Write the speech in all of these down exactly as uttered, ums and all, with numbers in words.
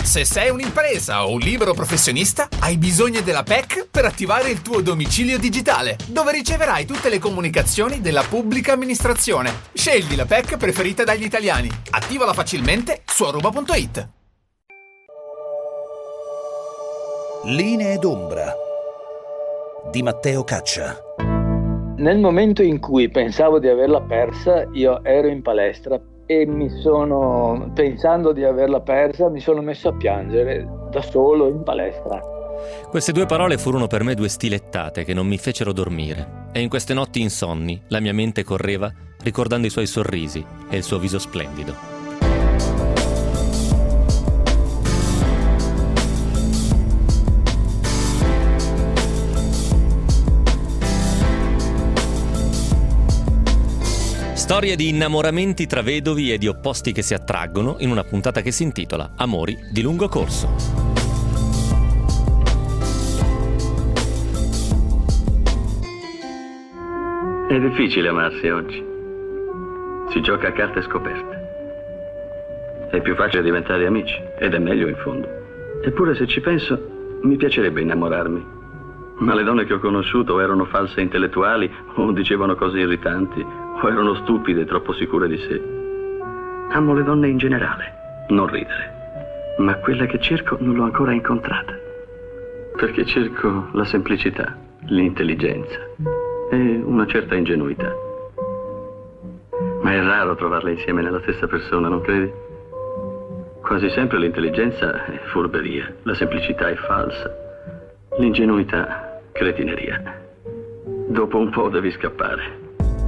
Se sei un'impresa o un libero professionista, hai bisogno della P E C per attivare il tuo domicilio digitale, dove riceverai tutte le comunicazioni della pubblica amministrazione. Scegli la P E C preferita dagli italiani. Attivala facilmente su aruba punto it. Linee d'ombra di Matteo Caccia. Nel momento in cui pensavo di averla persa, io ero in palestra e mi sono, pensando di averla persa, mi sono messo a piangere da solo in palestra. Queste due parole furono per me due stilettate che non mi fecero dormire, e in queste notti insonni la mia mente correva ricordando i suoi sorrisi e il suo viso splendido. Storie di innamoramenti tra vedovi e di opposti che si attraggono in una puntata che si intitola Amori di lungo corso. È difficile amarsi oggi. Si gioca a carte scoperte. È più facile diventare amici ed è meglio in fondo. Eppure, se ci penso, mi piacerebbe innamorarmi. Ma le donne che ho conosciuto erano false intellettuali o dicevano cose irritanti o erano stupide e troppo sicure di sé. Amo le donne in generale, non ridere. Ma quella che cerco non l'ho ancora incontrata. Perché cerco la semplicità, l'intelligenza e una certa ingenuità. Ma è raro trovarle insieme nella stessa persona, non credi? Quasi sempre l'intelligenza è furberia, la semplicità è falsa, l'ingenuità cretineria. Dopo un po' devi scappare.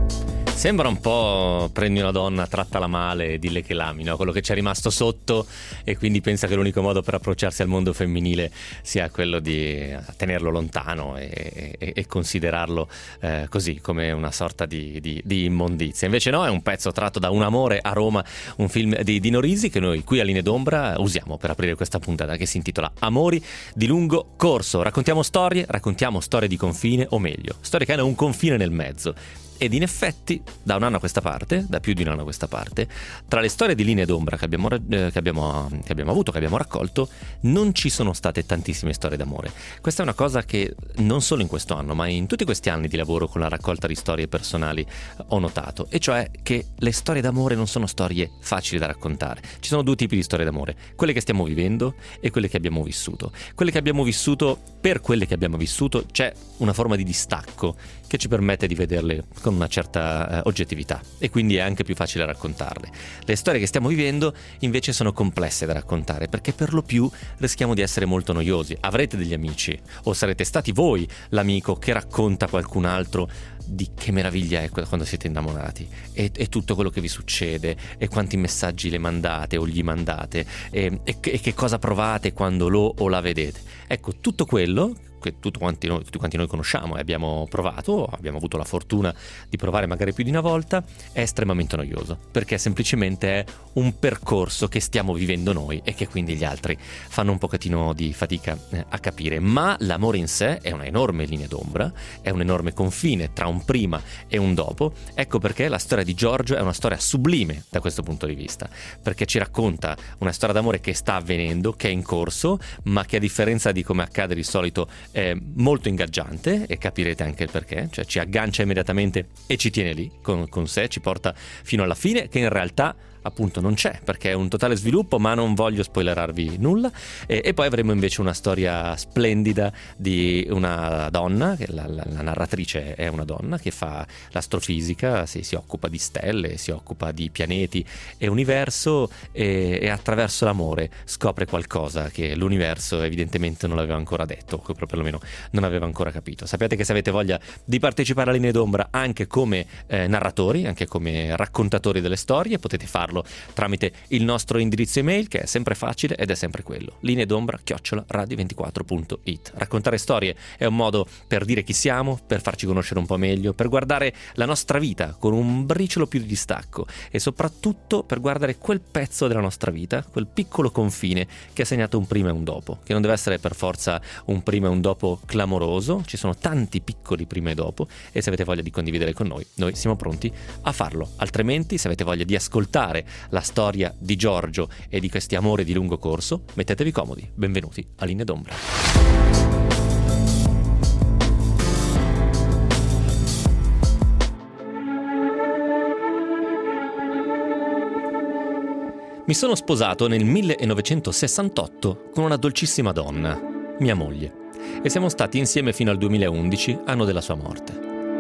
Sembra un po' prendi una donna, trattala male e dille che l'ami, no? Quello che ci è rimasto sotto, e quindi pensa che l'unico modo per approcciarsi al mondo femminile sia quello di tenerlo lontano e, e, e considerarlo eh, così, come una sorta di, di, di immondizia. Invece no, è un pezzo tratto da Un amore a Roma, un film di Dino Risi che noi qui a Linee d'Ombra usiamo per aprire questa puntata, che si intitola Amori di lungo corso. Raccontiamo storie, raccontiamo storie di confine, o meglio, storie che hanno un confine nel mezzo. Ed in effetti, da un anno a questa parte, da più di un anno a questa parte, tra le storie di Linee d'Ombra che abbiamo, eh, che abbiamo, che abbiamo avuto, che abbiamo raccolto, non ci sono state tantissime storie d'amore. Questa è una cosa che non solo in questo anno, ma in tutti questi anni di lavoro con la raccolta di storie personali ho notato, e cioè che le storie d'amore non sono storie facili da raccontare. Ci sono due tipi di storie d'amore, quelle che stiamo vivendo e quelle che abbiamo vissuto. Quelle che abbiamo vissuto, per quelle che abbiamo vissuto c'è una forma di distacco che ci permette di vederle con una certa eh, oggettività, e quindi è anche più facile raccontarle. Le storie che stiamo vivendo invece sono complesse da raccontare, perché per lo più rischiamo di essere molto noiosi. Avrete degli amici, o sarete stati voi l'amico che racconta a qualcun altro di che meraviglia è quando siete innamorati, e, e tutto quello che vi succede, e quanti messaggi le mandate o gli mandate, e, e, e che cosa provate quando lo o la vedete. Ecco, tutto quello che tutti quanti, noi, tutti quanti noi conosciamo e abbiamo provato, abbiamo avuto la fortuna di provare magari più di una volta, è estremamente noioso, perché semplicemente è un percorso che stiamo vivendo noi e che quindi gli altri fanno un pochettino di fatica eh, a capire. Ma l'amore in sé è una enorme linea d'ombra, è un enorme confine tra un prima e un dopo. Ecco perché la storia di Giorgio è una storia sublime da questo punto di vista, perché ci racconta una storia d'amore che sta avvenendo, che è in corso, ma che, a differenza di come accade di solito, è molto ingaggiante, e capirete anche il perché. Cioè ci aggancia immediatamente e ci tiene lì con, con sé, ci porta fino alla fine, che in realtà appunto non c'è, perché è un totale sviluppo, ma non voglio spoilerarvi nulla. E, e poi avremo invece una storia splendida di una donna, che la, la, la narratrice è una donna che fa l'astrofisica, si, si occupa di stelle, si occupa di pianeti e universo, e, e attraverso l'amore scopre qualcosa che l'universo evidentemente non aveva ancora detto, o che perlomeno non aveva ancora capito. Sappiate che se avete voglia di partecipare a Linee d'Ombra anche come eh, narratori, anche come raccontatori delle storie, potete farlo tramite il nostro indirizzo email, che è sempre facile ed è sempre quello: lineedombra chiocciola radio ventiquattro punto it. Raccontare storie è un modo per dire chi siamo, per farci conoscere un po' meglio, per guardare la nostra vita con un briciolo più di distacco, e soprattutto per guardare quel pezzo della nostra vita, quel piccolo confine che ha segnato un prima e un dopo, che non deve essere per forza un prima e un dopo clamoroso. Ci sono tanti piccoli prima e dopo, e se avete voglia di condividere con noi, noi siamo pronti a farlo. Altrimenti, se avete voglia di ascoltare raccontare la storia di Giorgio e di questi amori di lungo corso. Mettetevi comodi, benvenuti a Linee d'Ombra. Mi sono sposato nel millenovecentosessantotto con una dolcissima donna, mia moglie, e siamo stati insieme fino al duemilaundici, anno della sua morte.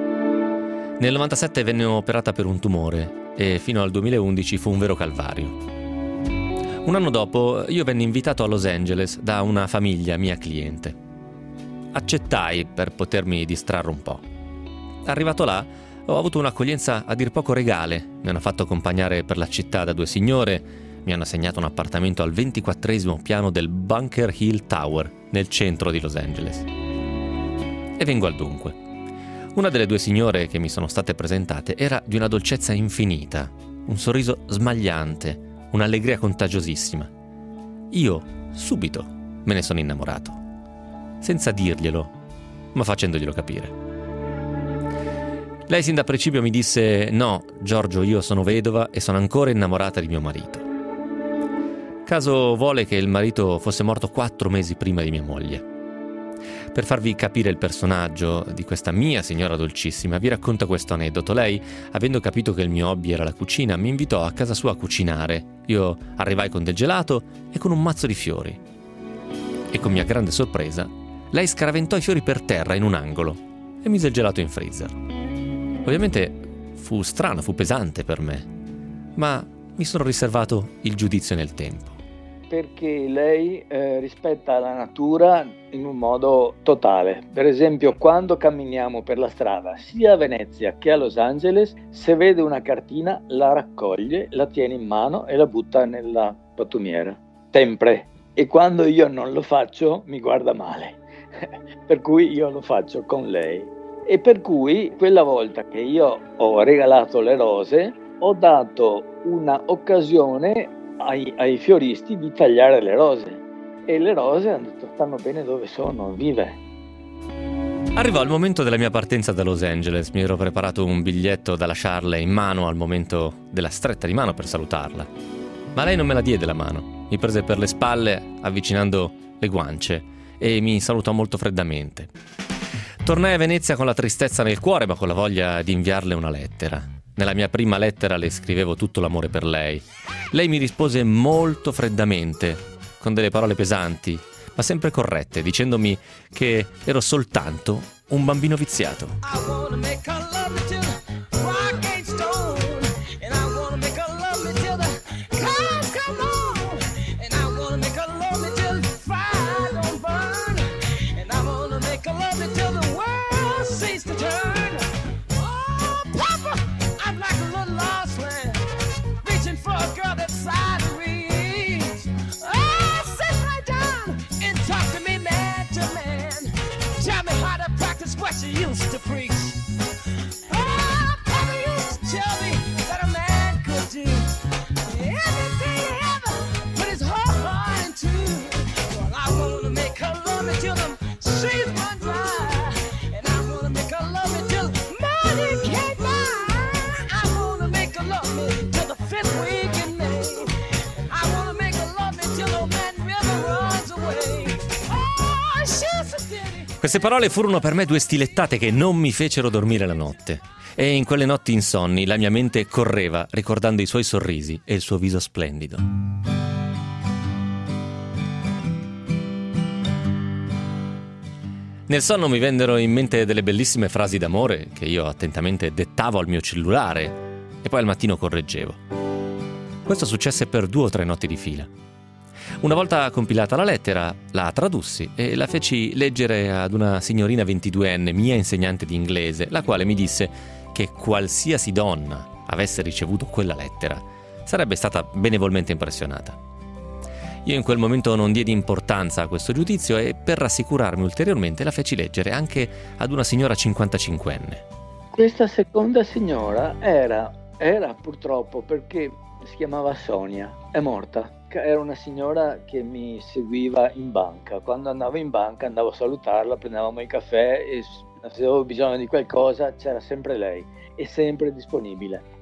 Nel novantasette venne operata per un tumore e fino al duemilaundici fu un vero calvario. Un anno dopo io venni invitato a Los Angeles da una famiglia mia cliente. Accettai per potermi distrarre un po'. Arrivato là, ho avuto un'accoglienza a dir poco regale. Mi hanno fatto accompagnare per la città da due signore, mi hanno assegnato un appartamento al ventiquattresimo piano del Bunker Hill Tower, nel centro di Los Angeles. E vengo al dunque. Una delle due signore che mi sono state presentate era di una dolcezza infinita, un sorriso smagliante, un'allegria contagiosissima. Io, subito, me ne sono innamorato. Senza dirglielo, ma facendoglielo capire. Lei sin da principio mi disse: no, Giorgio, io sono vedova e sono ancora innamorata di mio marito. Caso vuole che il marito fosse morto quattro mesi prima di mia moglie. Per farvi capire il personaggio di questa mia signora dolcissima, vi racconto questo aneddoto. Lei, avendo capito che il mio hobby era la cucina, mi invitò a casa sua a cucinare. Io arrivai con del gelato e con un mazzo di fiori. E con mia grande sorpresa, lei scaraventò i fiori per terra in un angolo e mise il gelato in freezer. Ovviamente fu strano, fu pesante per me, ma mi sono riservato il giudizio nel tempo. Perché lei eh, rispetta la natura in un modo totale. Per esempio, quando camminiamo per la strada, sia a Venezia che a Los Angeles, se vede una cartina la raccoglie, la tiene in mano e la butta nella pattumiera. Sempre. E quando io non lo faccio, mi guarda male. Per cui io lo faccio con lei. E per cui quella volta che io ho regalato le rose, ho dato una occasione ai, ai fioristi di tagliare le rose. E le rose hanno detto: stanno bene dove sono, vive. Arrivò il momento della mia partenza da Los Angeles. Mi ero preparato un biglietto da lasciarle in mano al momento della stretta di mano per salutarla. Ma lei non me la diede la mano. Mi prese per le spalle, avvicinando le guance, e mi salutò molto freddamente. Tornai a Venezia con la tristezza nel cuore, ma con la voglia di inviarle una lettera. Nella mia prima lettera le scrivevo tutto l'amore per lei. Lei mi rispose molto freddamente, con delle parole pesanti, ma sempre corrette, dicendomi che ero soltanto un bambino viziato. Queste parole furono per me due stilettate che non mi fecero dormire la notte. E in quelle notti insonni la mia mente correva ricordando i suoi sorrisi e il suo viso splendido. Nel sonno mi vennero in mente delle bellissime frasi d'amore che io attentamente dettavo al mio cellulare e poi al mattino correggevo. Questo successe per due o tre notti di fila. Una volta compilata la lettera, la tradussi e la feci leggere ad una signorina ventiduenne, mia insegnante di inglese, la quale mi disse che qualsiasi donna avesse ricevuto quella lettera sarebbe stata benevolmente impressionata. Io in quel momento non diedi importanza a questo giudizio e per rassicurarmi ulteriormente la feci leggere anche ad una signora cinquantacinquenne. Questa seconda signora era, era purtroppo, perché si chiamava Sonia, è morta. Era una signora che mi seguiva in banca. Quando andavo in banca andavo a salutarla, prendevamo il caffè e se avevo bisogno di qualcosa c'era sempre lei e sempre disponibile.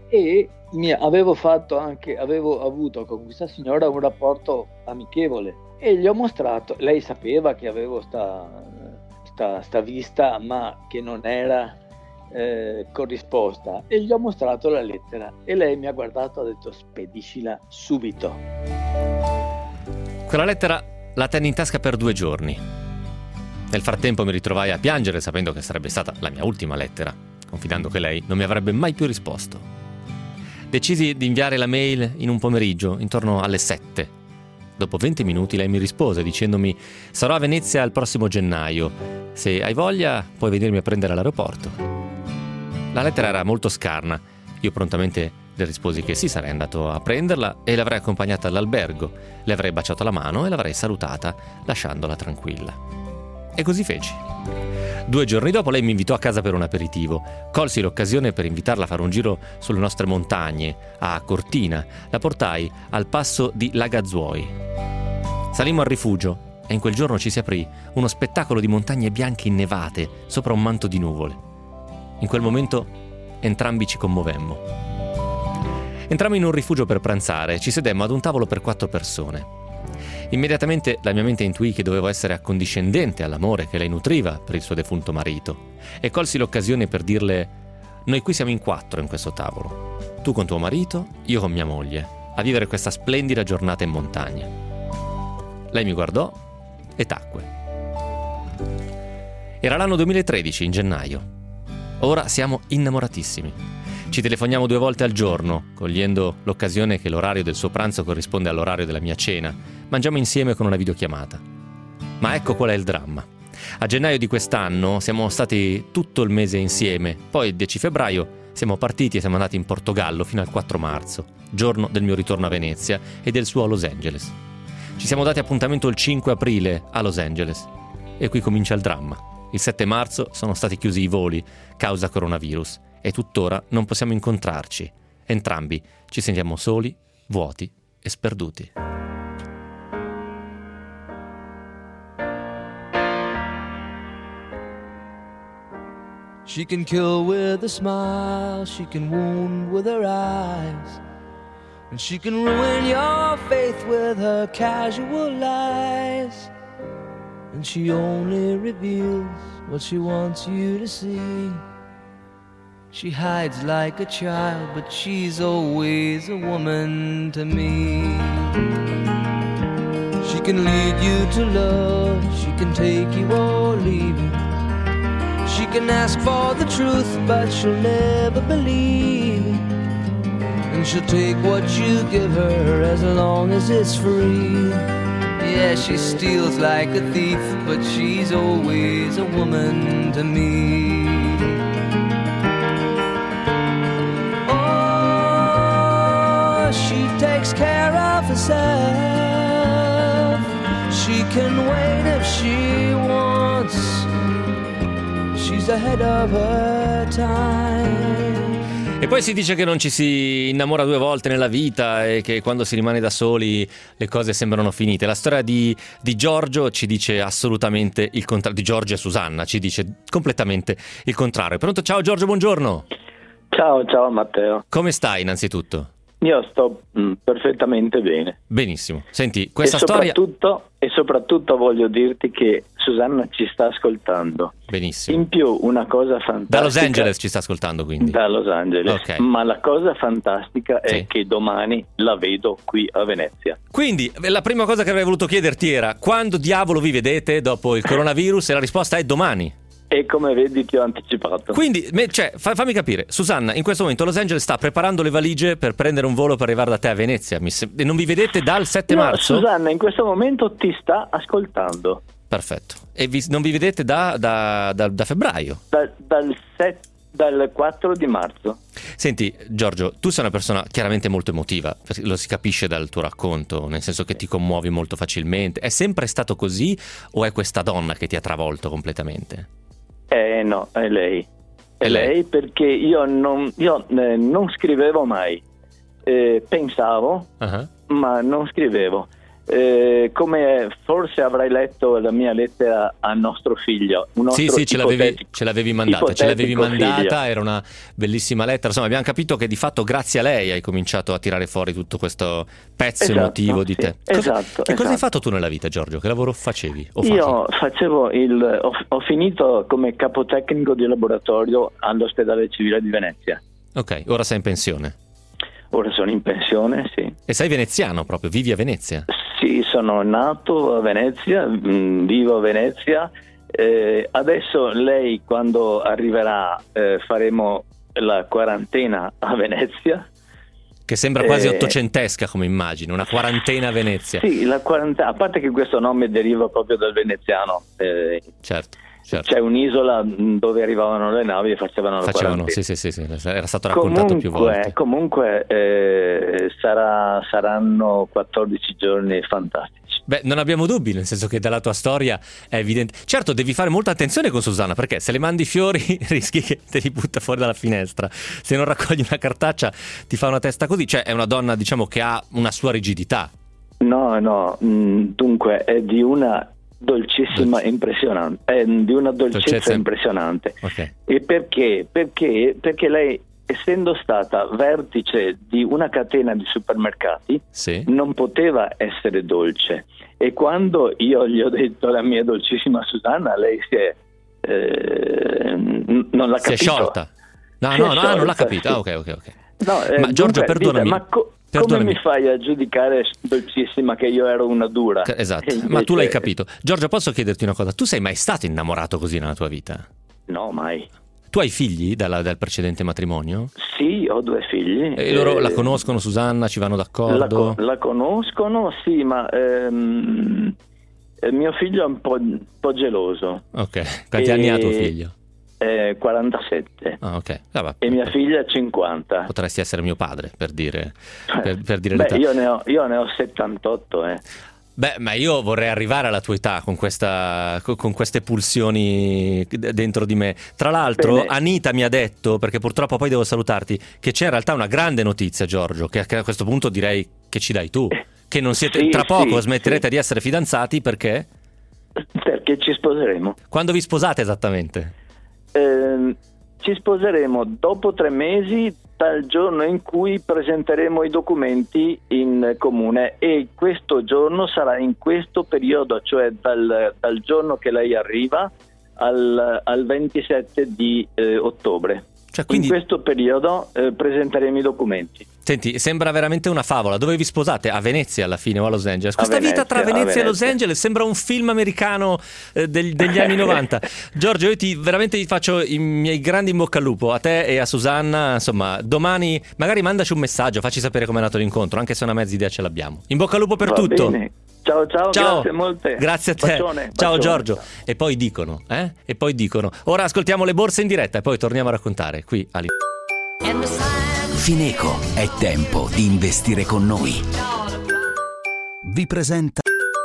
e mi avevo fatto anche, avevo avuto con questa signora un rapporto amichevole e gli ho mostrato, lei sapeva che avevo sta, sta, sta vista ma che non era eh, corrisposta, e gli ho mostrato la lettera e lei mi ha guardato e ha detto: spediscila subito. Quella lettera la tenni in tasca per due giorni. Nel frattempo mi ritrovai a piangere sapendo che sarebbe stata la mia ultima lettera, confidando che lei non mi avrebbe mai più risposto. Decisi di inviare la mail in un pomeriggio, intorno alle sette. Dopo venti minuti lei mi rispose dicendomi: sarò a Venezia il prossimo gennaio, se hai voglia puoi venirmi a prendere all'aeroporto. La lettera era molto scarna, io prontamente le risposi che sì, sarei andato a prenderla e l'avrei accompagnata all'albergo, le avrei baciato la mano e l'avrei salutata lasciandola tranquilla. E così feci. Due giorni dopo lei mi invitò a casa per un aperitivo. Colsi l'occasione per invitarla a fare un giro sulle nostre montagne, a Cortina. La portai al passo di Lagazzuoi. Salimmo al rifugio e in quel giorno ci si aprì uno spettacolo di montagne bianche innevate sopra un manto di nuvole. In quel momento entrambi ci commovemmo. Entrammo in un rifugio per pranzare e ci sedemmo ad un tavolo per quattro persone. Immediatamente la mia mente intuì che dovevo essere accondiscendente all'amore che lei nutriva per il suo defunto marito e colsi l'occasione per dirle: noi qui siamo in quattro in questo tavolo, tu con tuo marito, io con mia moglie, a vivere questa splendida giornata in montagna. Lei mi guardò e tacque. Era l'anno duemilatredici, in gennaio. Ora siamo innamoratissimi. Ci telefoniamo due volte al giorno, cogliendo l'occasione che l'orario del suo pranzo corrisponde all'orario della mia cena. Mangiamo insieme con una videochiamata. Ma ecco qual è il dramma. A gennaio di quest'anno siamo stati tutto il mese insieme, poi il dieci febbraio siamo partiti e siamo andati in Portogallo fino al quattro marzo, giorno del mio ritorno a Venezia e del suo a Los Angeles. Ci siamo dati appuntamento il cinque aprile a Los Angeles. E qui comincia il dramma. Il sette marzo sono stati chiusi i voli causa coronavirus e tuttora non possiamo incontrarci. Entrambi ci sentiamo soli, vuoti e sperduti. She can kill with a smile, she can wound with her eyes, and she can ruin your faith with her casual lies. And she only reveals what she wants you to see. She hides like a child, but she's always a woman to me. She can lead you to love, she can take you or leave you. She can ask for the truth, but she'll never believe it. And she'll take what you give her as long as it's free. Yeah, she steals like a thief, but she's always a woman to me. Oh, she takes care of herself. She can wait if she wants. She's ahead of her time. E poi si dice che non ci si innamora due volte nella vita e che quando si rimane da soli le cose sembrano finite. La storia di, di Giorgio ci dice assolutamente il contrario. Di Giorgio e Susanna ci dice completamente il contrario. Pronto? Ciao Giorgio, buongiorno. Ciao, ciao Matteo. Come stai innanzitutto? Io sto mh, perfettamente bene. Benissimo. Senti, questa e storia... soprattutto, e soprattutto voglio dirti che Susanna ci sta ascoltando. Benissimo. In più una cosa fantastica... Da Los Angeles ci sta ascoltando quindi. Da Los Angeles. Okay. Ma la cosa fantastica sì. è che domani la vedo qui a Venezia. Quindi la prima cosa che avrei voluto chiederti era: quando diavolo vi vedete dopo il coronavirus? E la risposta è domani. E come vedi ti ho anticipato. Quindi, cioè, fammi capire, Susanna, in questo momento Los Angeles sta preparando le valigie per prendere un volo per arrivare da te a Venezia. Mi se... E non vi vedete dal sette no, marzo? Susanna in questo momento ti sta ascoltando. Perfetto. E vi... non vi vedete da, da, da, da febbraio? Da, dal, set, dal quattro di marzo. Senti, Giorgio, tu sei una persona chiaramente molto emotiva, lo si capisce dal tuo racconto, nel senso che ti commuovi molto facilmente. È sempre stato così o è questa donna che ti ha travolto completamente? Eh no, è lei. È, è lei? lei perché io non, io, eh, non scrivevo mai. Eh, pensavo, uh-huh. ma non scrivevo. Eh, come forse avrai letto la mia lettera al nostro figlio, un nostro sì sì ce l'avevi, ce l'avevi mandata ce l'avevi mandata figlio. Era una bellissima lettera, insomma abbiamo capito che di fatto grazie a lei hai cominciato a tirare fuori tutto questo pezzo esatto, emotivo di sì, te. esatto, cosa, che esatto. cosa hai fatto tu nella vita, Giorgio? Che lavoro facevi? O Io fai? facevo il ho, ho finito come capotecnico di laboratorio all'ospedale civile di Venezia. Ok, ora sei in pensione. Ora sono in pensione, sì. E sei veneziano proprio, vivi a Venezia? Sì, sono nato a Venezia, mh, vivo a Venezia. Eh, adesso lei, quando arriverà, eh, faremo la quarantena a Venezia. Che sembra quasi eh, ottocentesca come immagine, una quarantena a Venezia. Sì, la quarantena, a parte che questo nome deriva proprio dal veneziano. Eh, certo. Certo. C'è un'isola dove arrivavano le navi e facevano la Facevano, quarantena. sì, sì, sì, sì, era stato raccontato comunque, più volte. Comunque eh, sarà, saranno quattordici giorni fantastici. Beh, non abbiamo dubbi, nel senso che dalla tua storia è evidente. Certo, devi fare molta attenzione con Susanna, perché se le mandi fiori rischi che te li butta fuori dalla finestra. Se non raccogli una cartaccia ti fa una testa così. Cioè è una donna, diciamo, che ha una sua rigidità. No, no, mh, dunque è di una dolcissima, Dolce. impressionante, è di una dolcezza, Dolcezza impressionante. Ok. E perché? Perché? Perché lei, essendo stata vertice di una catena di supermercati, Sì. non poteva essere dolce. E quando io gli ho detto la mia dolcissima Susanna, lei si è eh, non l'ha Si è capito. sciolta. No, Si è no, no, sciolta, non l'ha capito. sì. Ah, ok, ok, ok. No, eh, Ma Giorgio, dunque, perdonami. dite, ma co- Perdonami. come mi fai a giudicare dolcissima che io ero una dura? Esatto, E invece- ma tu l'hai capito. Giorgio, posso chiederti una cosa? Tu sei mai stato innamorato così nella tua vita? No, mai. Tu hai figli dalla- dal precedente matrimonio? Sì, ho due figli. E loro Eh, la conoscono, Susanna? Ci vanno La, d'accordo? co- la conoscono, sì, ma ehm, eh, mio figlio è un po', un po' geloso. Ok, quanti E- anni ha tuo figlio? Eh, quarantasette. Ah, ok. Ah, va. E mia figlia cinquanta. Potresti essere mio padre, per dire, per, per dire Beh, l'età. io ne ho, io ne ho settantotto, eh. Beh, ma io vorrei arrivare alla tua età con, questa, con con queste pulsioni d- dentro di me. Tra l'altro, Bene. Anita mi ha detto, perché purtroppo poi devo salutarti, che c'è in realtà una grande notizia, Giorgio, che che a questo punto direi che ci dai tu. Che non siete, Sì, tra poco sì, smetterete sì. di essere fidanzati perché? Perché ci sposeremo. Quando vi sposate esattamente? Eh, ci sposeremo dopo tre mesi dal giorno in cui presenteremo i documenti in comune, e questo giorno sarà in questo periodo, cioè dal, dal giorno che lei arriva al, al ventisette di eh, ottobre. Cioè, quindi, In questo periodo eh, presenteremo i documenti. senti, sembra veramente una favola. Dove vi sposate? A Venezia alla fine o a Los Angeles? Questa A vita tra Venezia, a Venezia e Los Venezia. Angeles sembra un film americano eh, del- degli anni novanta. Giorgio, io ti veramente ti faccio i miei grandi in bocca al lupo a te e a Susanna. Insomma, domani magari mandaci un messaggio, facci sapere com'è nato l'incontro, anche se una mezza idea ce l'abbiamo. In bocca al lupo per Va tutto. bene. Ciao, ciao, Ciao. grazie molte. Grazie a te. Bacione, Ciao bacione. Giorgio. E poi dicono, eh? E poi dicono. Ora ascoltiamo le borse in diretta e poi torniamo a raccontare qui all'interno. Fineco, è tempo di investire con noi. Vi presenta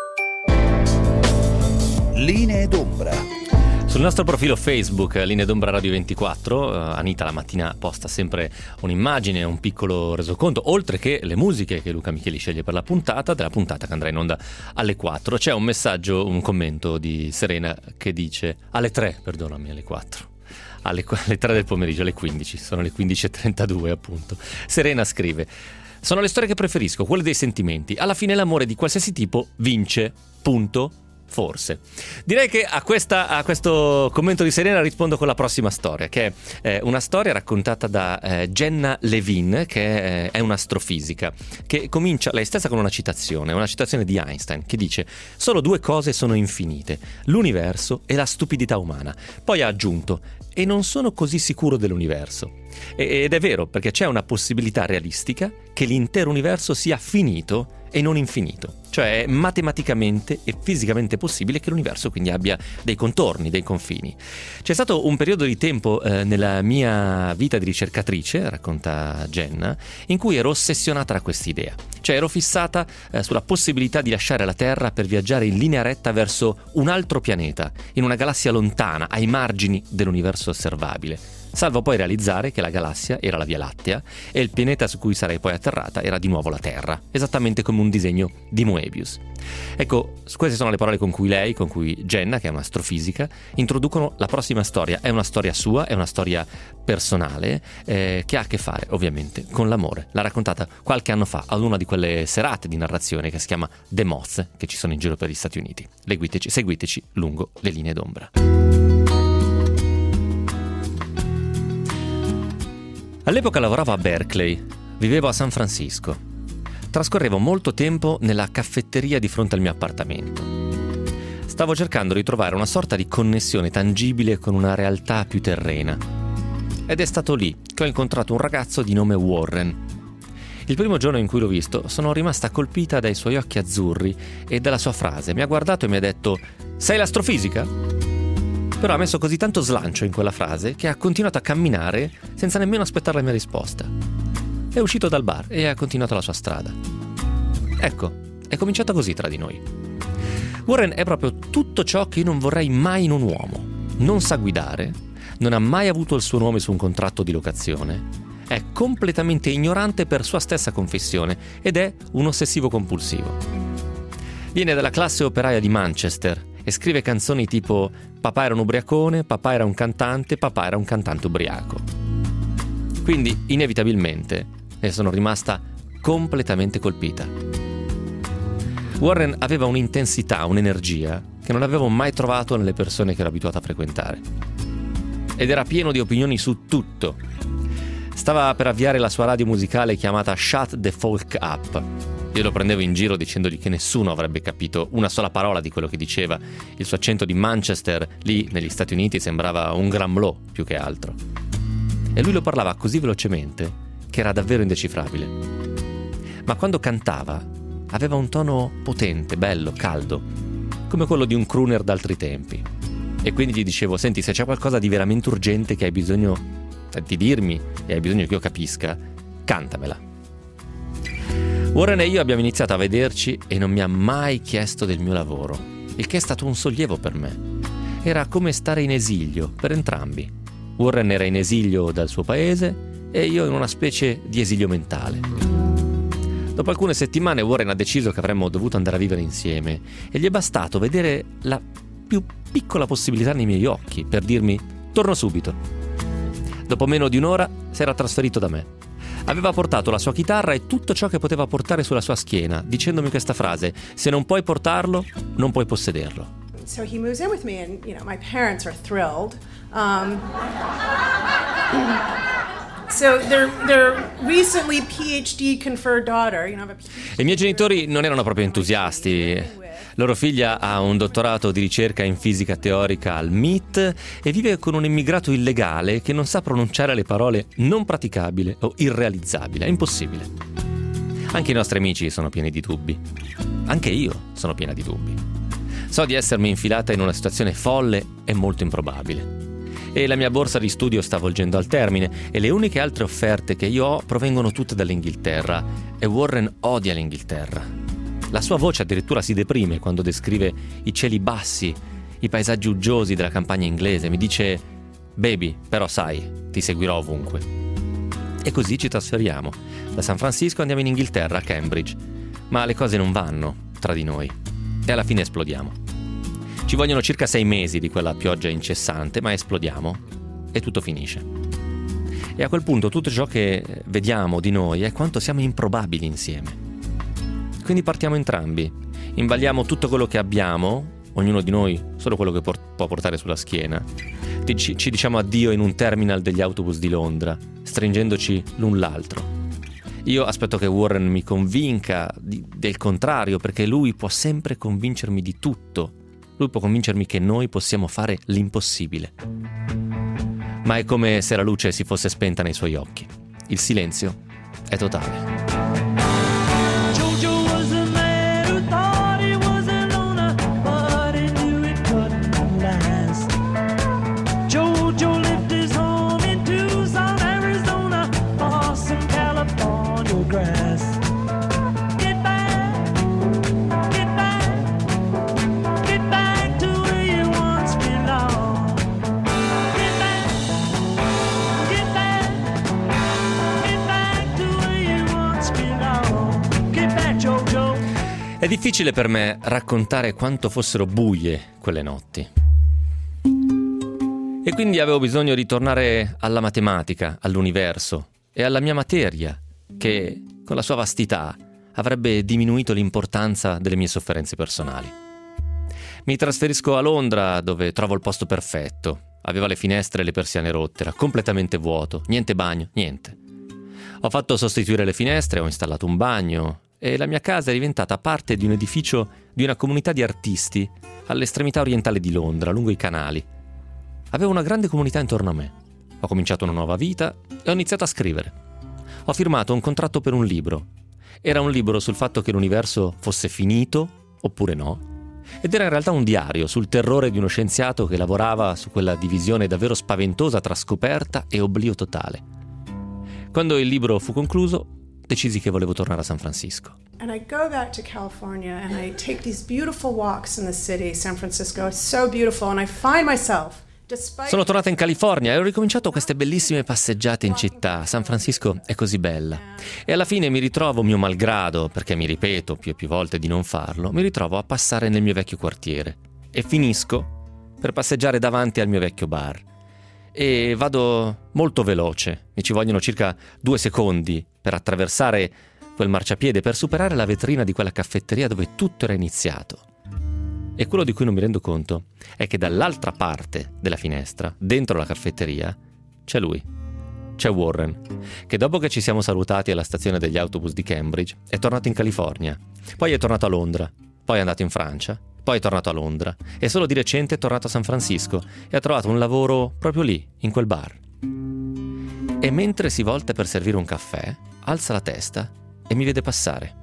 Linee d'ombra. Sul nostro profilo Facebook, Linee d'Ombra Radio ventiquattro, uh, Anita la mattina posta sempre un'immagine, un piccolo resoconto, oltre che le musiche che Luca Micheli sceglie per la puntata, della puntata che andrà in onda alle quattro. C'è un messaggio, un commento di Serena che dice, alle tre, perdonami, alle quattro. Alle, alle tre del pomeriggio, alle quindici, sono le quindici e trentadue appunto. Serena scrive, sono le storie che preferisco, quelle dei sentimenti. Alla fine l'amore di qualsiasi tipo vince, punto. Forse. Direi che a, questa, a questo commento di Serena rispondo con la prossima storia, che è eh, una storia raccontata da eh, Jenna Levin, che è, è un'astrofisica, che comincia lei stessa con una citazione, una citazione di Einstein, che dice: solo due cose sono infinite, l'universo e la stupidità umana. Poi ha aggiunto: e non sono così sicuro dell'universo. Ed è vero, perché c'è una possibilità realistica che l'intero universo sia finito e non infinito. Cioè è matematicamente e fisicamente possibile che l'universo quindi abbia dei contorni, dei confini. C'è stato un periodo di tempo eh, nella mia vita di ricercatrice, racconta Jenna, in cui ero ossessionata da quest'idea. Cioè ero fissata eh, sulla possibilità di lasciare la Terra per viaggiare in linea retta verso un altro pianeta, in una galassia lontana, ai margini dell'universo osservabile. salvo poi realizzare che la galassia era la Via Lattea e il pianeta su cui sarei poi atterrata era di nuovo la Terra, esattamente come un disegno di Moebius. Ecco, queste sono le parole con cui lei, con cui Jenna, che è un'astrofisica, introducono la prossima storia. È una storia sua, è una storia personale, eh, che ha a che fare ovviamente con l'amore. L'ha raccontata qualche anno fa ad una di quelle serate di narrazione che si chiama The Moth, che ci sono in giro per gli Stati Uniti. Seguiteci, seguiteci lungo le linee d'ombra. All'epoca lavoravo a Berkeley, vivevo a San Francisco. Trascorrevo molto tempo nella caffetteria di fronte al mio appartamento. Stavo cercando di trovare una sorta di connessione tangibile con una realtà più terrena. Ed è stato lì che ho incontrato un ragazzo di nome Warren. Il primo giorno in cui l'ho visto sono rimasta colpita dai suoi occhi azzurri e dalla sua frase. Mi ha guardato e mi ha detto: «Sei l'astrofisica?» Però ha messo così tanto slancio in quella frase che ha continuato a camminare senza nemmeno aspettare la mia risposta. È uscito dal bar e ha continuato la sua strada. Ecco, è cominciata così tra di noi. Warren è proprio tutto ciò che io non vorrei mai in un uomo. Non sa guidare, non ha mai avuto il suo nome su un contratto di locazione, è completamente ignorante per sua stessa confessione ed è un ossessivo compulsivo. Viene dalla classe operaia di Manchester e scrive canzoni tipo «Papà era un ubriacone, papà era un cantante, papà era un cantante ubriaco». Quindi, inevitabilmente, ne sono rimasta completamente colpita. Warren aveva un'intensità, un'energia che non avevo mai trovato nelle persone che ero abituato a frequentare. Ed era pieno di opinioni su tutto. Stava per avviare la sua radio musicale chiamata Shut the Folk Up. Io lo prendevo in giro dicendogli che nessuno avrebbe capito una sola parola di quello che diceva. Il suo accento di Manchester, lì negli Stati Uniti, sembrava un gramblò più che altro. E lui lo parlava così velocemente che era davvero indecifrabile. Ma quando cantava aveva un tono potente, bello, caldo, come quello di un crooner d'altri tempi. E quindi gli dicevo: «Senti, se c'è qualcosa di veramente urgente che hai bisogno di dirmi e hai bisogno che io capisca, cantamela». Warren e io abbiamo iniziato a vederci e non mi ha mai chiesto del mio lavoro, il che è stato un sollievo per me. Era come stare in esilio per entrambi. Warren era in esilio dal suo paese e io in una specie di esilio mentale. Dopo alcune settimane Warren ha deciso che avremmo dovuto andare a vivere insieme e gli è bastato vedere la più piccola possibilità nei miei occhi per dirmi: «Torno subito». Dopo meno di un'ora si era trasferito da me. Aveva portato la sua chitarra e tutto ciò che poteva portare sulla sua schiena, dicendomi questa frase: «Se non puoi portarlo, non puoi possederlo». So he moves in with me and, you know, my parents are thrilled. Um, so their their recently P H D conferred daughter, you know, have a P H D. I miei genitori non erano proprio entusiasti. Loro figlia ha un dottorato di ricerca in fisica teorica al M I T e vive con un immigrato illegale che non sa pronunciare le parole non praticabile o irrealizzabile. È impossibile. Anche i nostri amici sono pieni di dubbi. Anche io sono piena di dubbi. So di essermi infilata in una situazione folle e molto improbabile. E la mia borsa di studio sta volgendo al termine e le uniche altre offerte che io ho provengono tutte dall'Inghilterra e Warren odia l'Inghilterra. La sua voce addirittura si deprime quando descrive i cieli bassi, i paesaggi uggiosi della campagna inglese. Mi dice: «Baby, però sai, ti seguirò ovunque». E così ci trasferiamo. Da San Francisco andiamo in Inghilterra, a Cambridge. Ma le cose non vanno tra di noi. E alla fine esplodiamo. Ci vogliono circa sei mesi di quella pioggia incessante, ma esplodiamo e tutto finisce. E a quel punto tutto ciò che vediamo di noi è quanto siamo improbabili insieme. Quindi partiamo entrambi, imballiamo tutto quello che abbiamo, ognuno di noi solo quello che por- può portare sulla schiena. Ci, ci diciamo addio in un terminal degli autobus di Londra, stringendoci l'un l'altro. Io aspetto che Warren mi convinca di, del contrario, perché lui può sempre convincermi di tutto. Lui può convincermi che noi possiamo fare l'impossibile. Ma è come se la luce si fosse spenta nei suoi occhi. Il silenzio è totale. È difficile per me raccontare quanto fossero buie quelle notti. E quindi avevo bisogno di tornare alla matematica, all'universo e alla mia materia, che con la sua vastità avrebbe diminuito l'importanza delle mie sofferenze personali. Mi trasferisco a Londra, dove trovo il posto perfetto. Aveva le finestre e le persiane rotte, era completamente vuoto, niente bagno, niente. Ho fatto sostituire le finestre, ho installato un bagno e la mia casa è diventata parte di un edificio di una comunità di artisti all'estremità orientale di Londra, lungo i canali. Avevo una grande comunità intorno a me. Ho cominciato una nuova vita e ho iniziato a scrivere. Ho firmato un contratto per un libro. Era un libro sul fatto che l'universo fosse finito, oppure no, ed era in realtà un diario sul terrore di uno scienziato che lavorava su quella divisione davvero spaventosa tra scoperta e oblio totale. Quando il libro fu concluso, decisi che volevo tornare a San Francisco. And I go back to California and I take these beautiful walks in the city, San Francisco. It's so beautiful and I find myself Sono tornata in California e ho ricominciato queste bellissime passeggiate in città. San Francisco è così bella. E alla fine mi ritrovo, mio malgrado, perché mi ripeto più e più volte di non farlo, mi ritrovo a passare nel mio vecchio quartiere. E finisco per passeggiare davanti al mio vecchio bar. E vado molto veloce. Mi ci vogliono circa due secondi per attraversare quel marciapiede, per superare la vetrina di quella caffetteria dove tutto era iniziato. E quello di cui non mi rendo conto è che dall'altra parte della finestra, dentro la caffetteria, c'è lui. C'è Warren, che dopo che ci siamo salutati alla stazione degli autobus di Cambridge, è tornato in California. Poi è tornato a Londra, poi è andato in Francia, poi è tornato a Londra e solo di recente è tornato a San Francisco e ha trovato un lavoro proprio lì, in quel bar. E mentre si volta per servire un caffè, alza la testa e mi vede passare.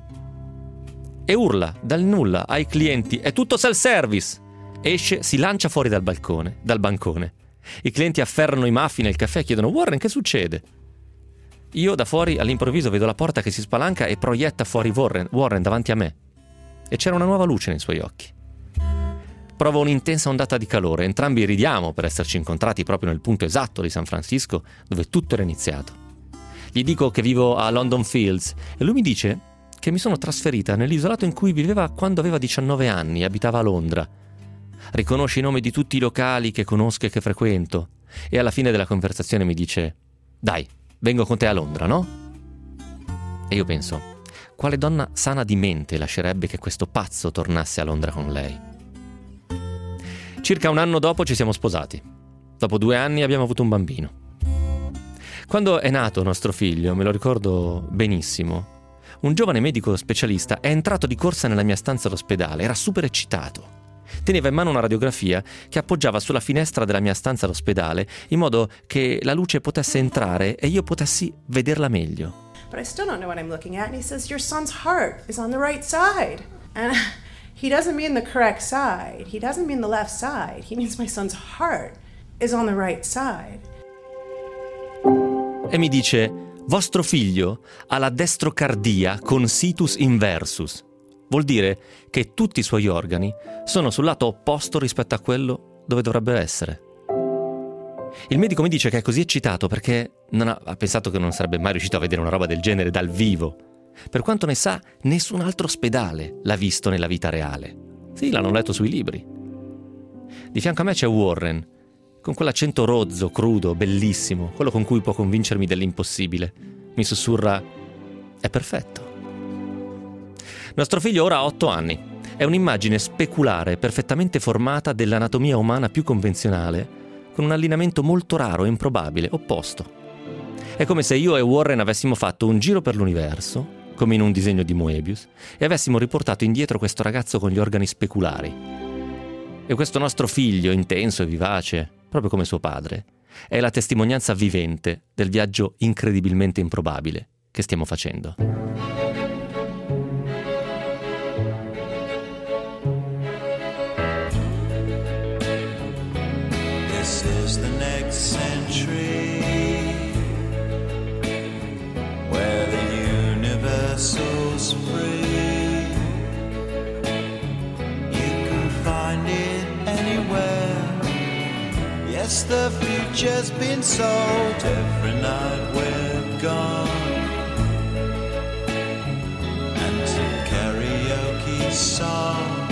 E urla dal nulla ai clienti: è tutto self-service! Esce, si lancia fuori dal balcone, dal bancone. I clienti afferrano i muffin e il caffè e chiedono: Warren, che succede? Io da fuori all'improvviso vedo la porta che si spalanca e proietta fuori Warren, Warren davanti a me. E c'era una nuova luce nei suoi occhi. Provo un'intensa ondata di calore, entrambi ridiamo per esserci incontrati proprio nel punto esatto di San Francisco dove tutto era iniziato. Gli dico che vivo a London Fields e lui mi dice che mi sono trasferita nell'isolato in cui viveva quando aveva diciannove anni e abitava a Londra. Riconosce i nomi di tutti i locali che conosco e che frequento e alla fine della conversazione mi dice: dai, vengo con te a Londra, no? E io penso: quale donna sana di mente lascerebbe che questo pazzo tornasse a Londra con lei? Circa un anno dopo ci siamo sposati. Dopo due anni abbiamo avuto un bambino. Quando è nato nostro figlio, me lo ricordo benissimo, un giovane medico specialista è entrato di corsa nella mia stanza all'ospedale, era super eccitato. Teneva in mano una radiografia che appoggiava sulla finestra della mia stanza all'ospedale in modo che la luce potesse entrare e io potessi vederla meglio. But I still don't know what I'm looking at. And he says, your son's heart is on the right side. And he doesn't mean the correct side. He doesn't mean the left side. He means my son's heart is on the right side. E mi dice: vostro figlio ha la destrocardia con situs inversus. Vuol dire che tutti i suoi organi sono sul lato opposto rispetto a quello dove dovrebbero essere. Il medico mi dice che è così eccitato perché non ha, ha pensato che non sarebbe mai riuscito a vedere una roba del genere dal vivo. Per quanto ne sa, nessun altro ospedale l'ha visto nella vita reale. Sì, l'hanno letto sui libri. Di fianco a me c'è Warren, con quell'accento rozzo, crudo, bellissimo, quello con cui può convincermi dell'impossibile. Mi sussurra: è perfetto. Nostro figlio ora ha otto anni. È un'immagine speculare, perfettamente formata dell'anatomia umana più convenzionale, con un allineamento molto raro e improbabile, opposto. È come se io e Warren avessimo fatto un giro per l'universo, come in un disegno di Moebius, e avessimo riportato indietro questo ragazzo con gli organi speculari. E questo nostro figlio, intenso e vivace, proprio come suo padre, è la testimonianza vivente del viaggio incredibilmente improbabile che stiamo facendo. This is the next century where the universal's free. You can find it anywhere. Yes, the future's been sold. Every night we're gone. And to karaoke songs.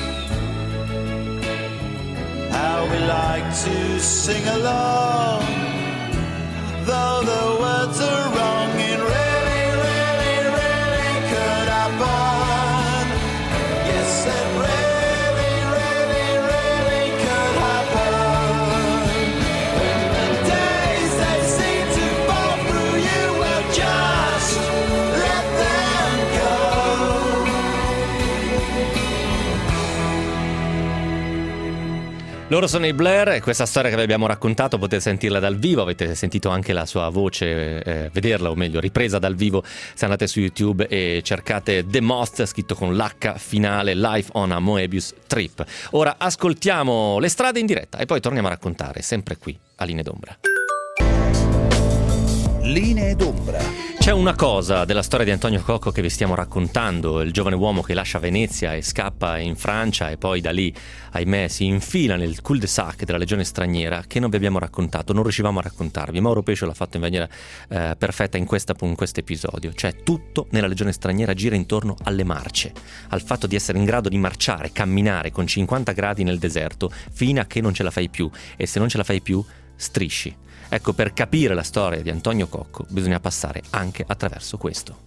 How we like to sing along, though the words are wrong. It really, really, really could happen. Yes, it really, really, really could happen. When the days that seem to fall through you, well, just let them go. Loro sono i Blair e questa storia che vi abbiamo raccontato potete sentirla dal vivo, avete sentito anche la sua voce, eh, vederla o meglio ripresa dal vivo se andate su YouTube e cercate The Most scritto con l'H finale, live on a Moebius Trip. Ora ascoltiamo Le strade in diretta e poi torniamo a raccontare sempre qui a Linee d'Ombra. Linee d'Ombra. C'è una cosa della storia di Antonio Cocco che vi stiamo raccontando, il giovane uomo che lascia Venezia e scappa in Francia e poi da lì, ahimè, si infila nel cul-de-sac della legione straniera, che non vi abbiamo raccontato, non riuscivamo a raccontarvi. Mauro Pesce l'ha fatto in maniera eh, perfetta in questo episodio, cioè tutto nella legione straniera gira intorno alle marce, al fatto di essere in grado di marciare, camminare con cinquanta gradi nel deserto fino a che non ce la fai più, e se non ce la fai più strisci. Ecco, per capire la storia di Antonio Cocco bisogna passare anche attraverso questo.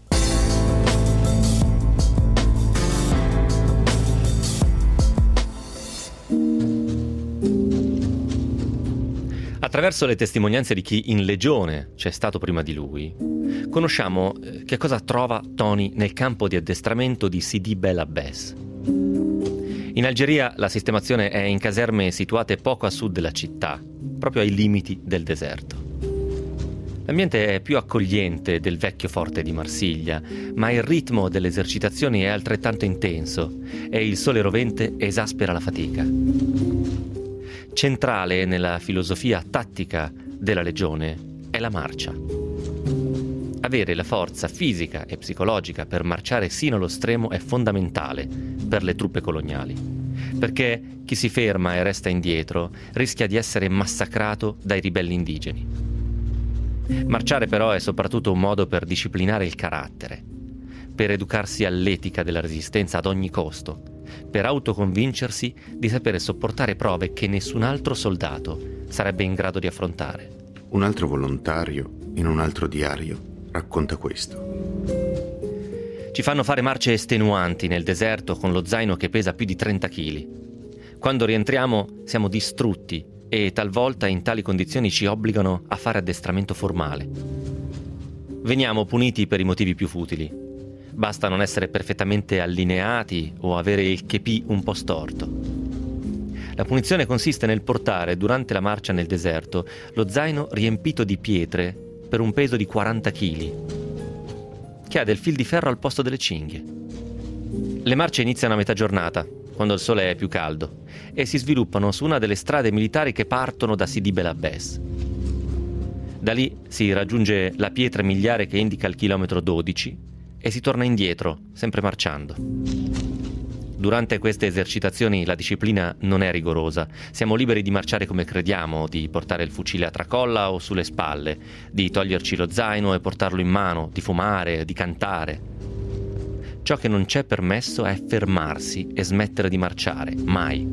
Attraverso le testimonianze di chi in legione c'è stato prima di lui, conosciamo che cosa trova Tony nel campo di addestramento di Sidi Bel Abbès. In Algeria la sistemazione è in caserme situate poco a sud della città, proprio ai limiti del deserto. L'ambiente è più accogliente del vecchio forte di Marsiglia, ma il ritmo delle esercitazioni è altrettanto intenso e il sole rovente esaspera la fatica. Centrale nella filosofia tattica della legione è la marcia. Avere la forza fisica e psicologica per marciare sino allo stremo è fondamentale per le truppe coloniali, perché chi si ferma e resta indietro rischia di essere massacrato dai ribelli indigeni. Marciare però è soprattutto un modo per disciplinare il carattere, per educarsi all'etica della resistenza ad ogni costo, per autoconvincersi di sapere sopportare prove che nessun altro soldato sarebbe in grado di affrontare. Un altro volontario, in un altro diario, racconta questo. Ci fanno fare marce estenuanti nel deserto con lo zaino che pesa più di trenta chili. Quando rientriamo siamo distrutti e talvolta in tali condizioni ci obbligano a fare addestramento formale. Veniamo puniti per i motivi più futili. Basta non essere perfettamente allineati o avere il chepi un po' storto. La punizione consiste nel portare durante la marcia nel deserto lo zaino riempito di pietre per un peso di quaranta chili, che ha del fil di ferro al posto delle cinghie. Le marce iniziano a metà giornata, quando il sole è più caldo, e si sviluppano su una delle strade militari che partono da Sidi Bel Abbès. Da lì si raggiunge la pietra miliare che indica il chilometro dodici e si torna indietro, sempre marciando. Durante queste esercitazioni la disciplina non è rigorosa. Siamo liberi di marciare come crediamo, di portare il fucile a tracolla o sulle spalle, di toglierci lo zaino e portarlo in mano, di fumare, di cantare. Ciò che non c'è permesso è fermarsi e smettere di marciare, mai.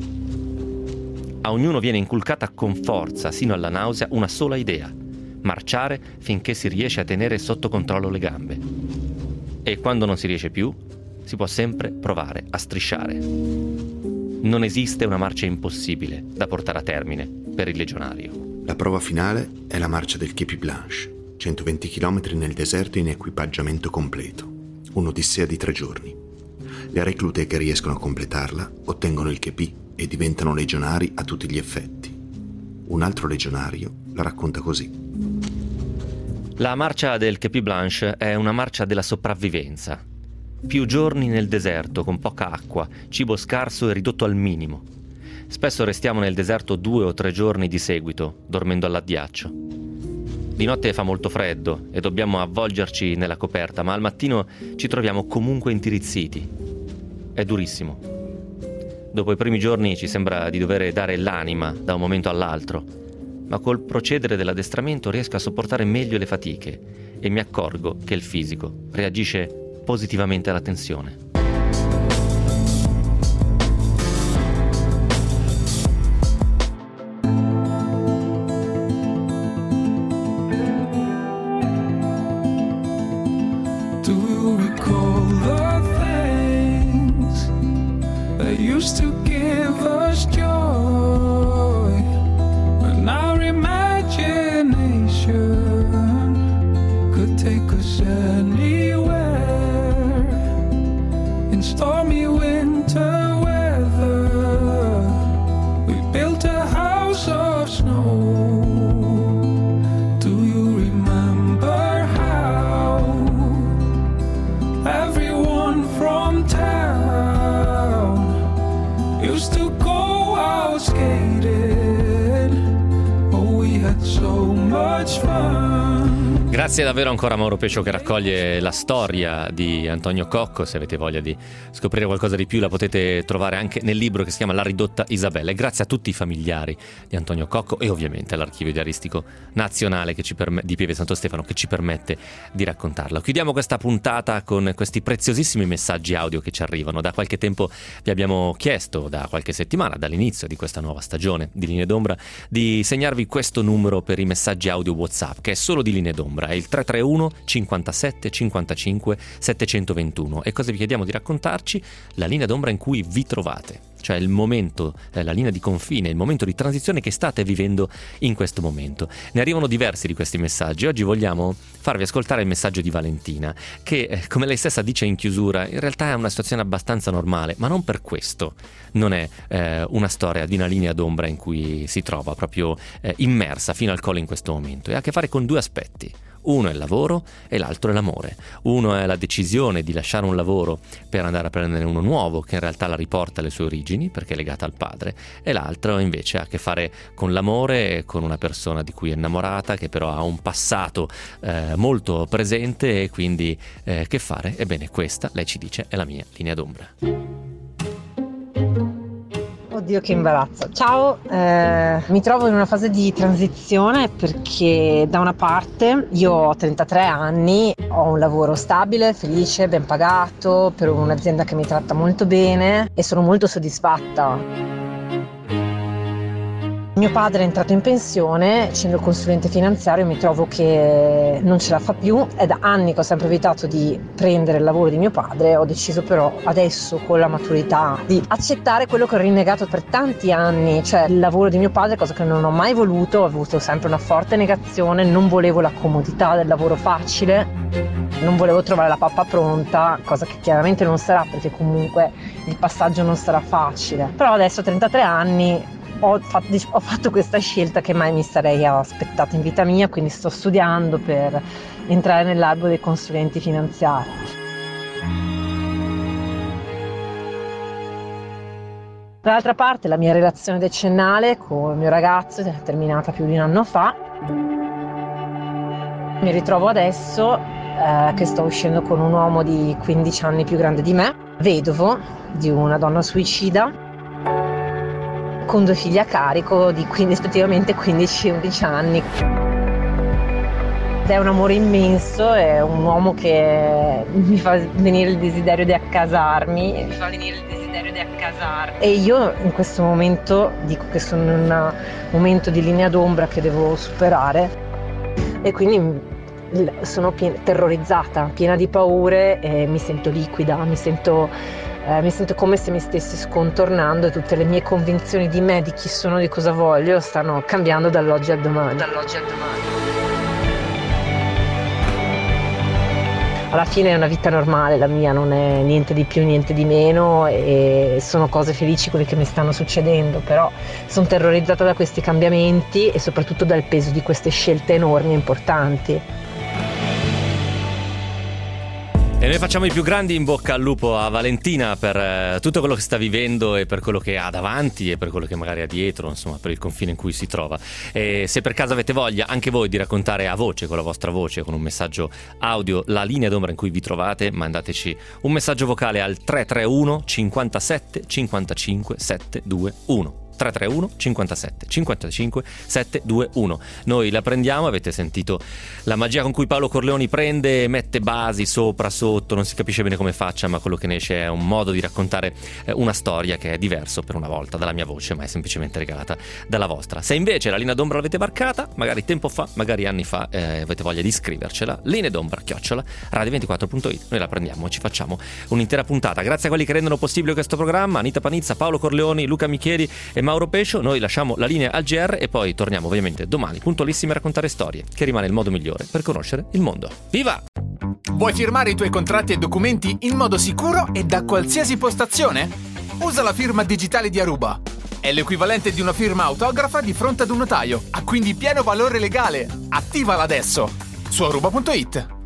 A ognuno viene inculcata con forza, sino alla nausea, una sola idea: marciare finché si riesce a tenere sotto controllo le gambe. E quando non si riesce più, si può sempre provare a strisciare. Non esiste una marcia impossibile da portare a termine per il legionario. La prova finale è la marcia del Képi Blanche, centoventi chilometri nel deserto in equipaggiamento completo, un'odissea di tre giorni. Le reclute che riescono a completarla ottengono il Képi e diventano legionari a tutti gli effetti. Un altro legionario la racconta così. La marcia del Képi Blanche è una marcia della sopravvivenza. Più giorni nel deserto, con poca acqua, cibo scarso e ridotto al minimo. Spesso restiamo nel deserto due o tre giorni di seguito, dormendo all'addiaccio. Di notte fa molto freddo e dobbiamo avvolgerci nella coperta, ma al mattino ci troviamo comunque intirizziti. È durissimo. Dopo i primi giorni ci sembra di dover dare l'anima da un momento all'altro, ma col procedere dell'addestramento riesco a sopportare meglio le fatiche e mi accorgo che il fisico reagisce positivamente alla tensione. skated. Oh, we had so much fun. Grazie davvero ancora a Mauro Pescio che raccoglie la storia di Antonio Cocco. Se avete voglia di scoprire qualcosa di più la potete trovare anche nel libro che si chiama La ridotta Isabella. E grazie a tutti i familiari di Antonio Cocco e ovviamente all'Archivio Diaristico Nazionale che ci perm- di Pieve Santo Stefano che ci permette di raccontarla. Chiudiamo questa puntata con questi preziosissimi messaggi audio che ci arrivano. Da qualche tempo vi abbiamo chiesto, da qualche settimana, dall'inizio di questa nuova stagione di Linee d'Ombra, di segnarvi questo numero per i messaggi audio WhatsApp, che è solo di Linee d'Ombra. È il tre tre uno cinquantasette cinquantacinque settecentoventuno. E cosa vi chiediamo di raccontarci? La linea d'ombra in cui vi trovate, cioè il momento, eh, la linea di confine, il momento di transizione che state vivendo in questo momento. Ne arrivano diversi di questi messaggi. Oggi vogliamo farvi ascoltare il messaggio di Valentina che, eh, come lei stessa dice in chiusura, in realtà è una situazione abbastanza normale, ma non per questo non è eh, una storia di una linea d'ombra in cui si trova proprio eh, immersa fino al collo in questo momento. E ha a che fare con due aspetti. Uno è il lavoro e l'altro è l'amore. Uno è la decisione di lasciare un lavoro per andare a prendere uno nuovo che in realtà la riporta alle sue origini perché è legata al padre, e l'altro invece ha a che fare con l'amore e con una persona di cui è innamorata che però ha un passato eh, molto presente e quindi eh, che fare? Ebbene, questa, lei ci dice, è la mia linea d'ombra. Oddio, che imbarazzo. Ciao, eh, mi trovo in una fase di transizione perché da una parte io ho trentatré anni, ho un lavoro stabile, felice, ben pagato, per un'azienda che mi tratta molto bene e sono molto soddisfatta. Mio padre è entrato in pensione, essendo consulente finanziario mi trovo che non ce la fa più. È da anni che ho sempre evitato di prendere il lavoro di mio padre, ho deciso però adesso con la maturità di accettare quello che ho rinnegato per tanti anni, cioè il lavoro di mio padre, cosa che non ho mai voluto, ho avuto sempre una forte negazione, non volevo la comodità del lavoro facile, non volevo trovare la pappa pronta, cosa che chiaramente non sarà perché comunque il passaggio non sarà facile. Però adesso a trentatré anni Ho fatto, ho fatto questa scelta che mai mi sarei aspettata in vita mia, quindi sto studiando per entrare nell'albo dei consulenti finanziari. Dall'altra parte la mia relazione decennale con il mio ragazzo è terminata più di un anno fa. Mi ritrovo adesso eh, che sto uscendo con un uomo di quindici anni più grande di me, vedovo di una donna suicida, con due figli a carico di quindi, rispettivamente quindici e undici anni. È un amore immenso, è un uomo che mi fa venire il desiderio di accasarmi, mi fa venire il desiderio di accasarmi. E io in questo momento dico che sono in un momento di linea d'ombra che devo superare e quindi sono pien- terrorizzata, piena di paure e mi sento liquida, mi sento Eh, mi sento come se mi stessi scontornando e tutte le mie convinzioni di me, di chi sono, di cosa voglio, stanno cambiando dall'oggi al domani. Dall'oggi al domani. Alla fine è una vita normale la mia, non è niente di più, niente di meno e sono cose felici quelle che mi stanno succedendo, però sono terrorizzata da questi cambiamenti e soprattutto dal peso di queste scelte enormi e importanti. E noi facciamo i più grandi in bocca al lupo a Valentina per eh, tutto quello che sta vivendo e per quello che ha davanti e per quello che magari ha dietro, insomma, per il confine in cui si trova. E se per caso avete voglia anche voi di raccontare a voce, con la vostra voce, con un messaggio audio, la linea d'ombra in cui vi trovate, mandateci un messaggio vocale al tre tre uno cinquantasette cinquantacinque settecentoventuno. tre tre uno cinquantasette cinquantacinque settecentoventuno. Noi la prendiamo, avete sentito la magia con cui Paolo Corleoni prende, mette basi sopra, sotto, non si capisce bene come faccia, ma quello che ne esce è un modo di raccontare una storia che è diverso per una volta dalla mia voce, ma è semplicemente regalata dalla vostra. Se invece la linea d'ombra l'avete varcata, magari tempo fa, magari anni fa, eh, avete voglia di scrivercela, linea d'ombra chiocciola radio ventiquattro punto it, noi la prendiamo e ci facciamo un'intera puntata. Grazie a quelli che rendono possibile questo programma, Anita Panizza, Paolo Corleoni, Luca Micheli e Mauro Pescio. Noi lasciamo la linea al G R e poi torniamo ovviamente domani puntualissimi a raccontare storie, che rimane il modo migliore per conoscere il mondo. Viva! Vuoi firmare i tuoi contratti e documenti in modo sicuro e da qualsiasi postazione? Usa la firma digitale di Aruba. È l'equivalente di una firma autografa di fronte ad un notaio, ha quindi pieno valore legale. Attivala adesso su aruba punto it.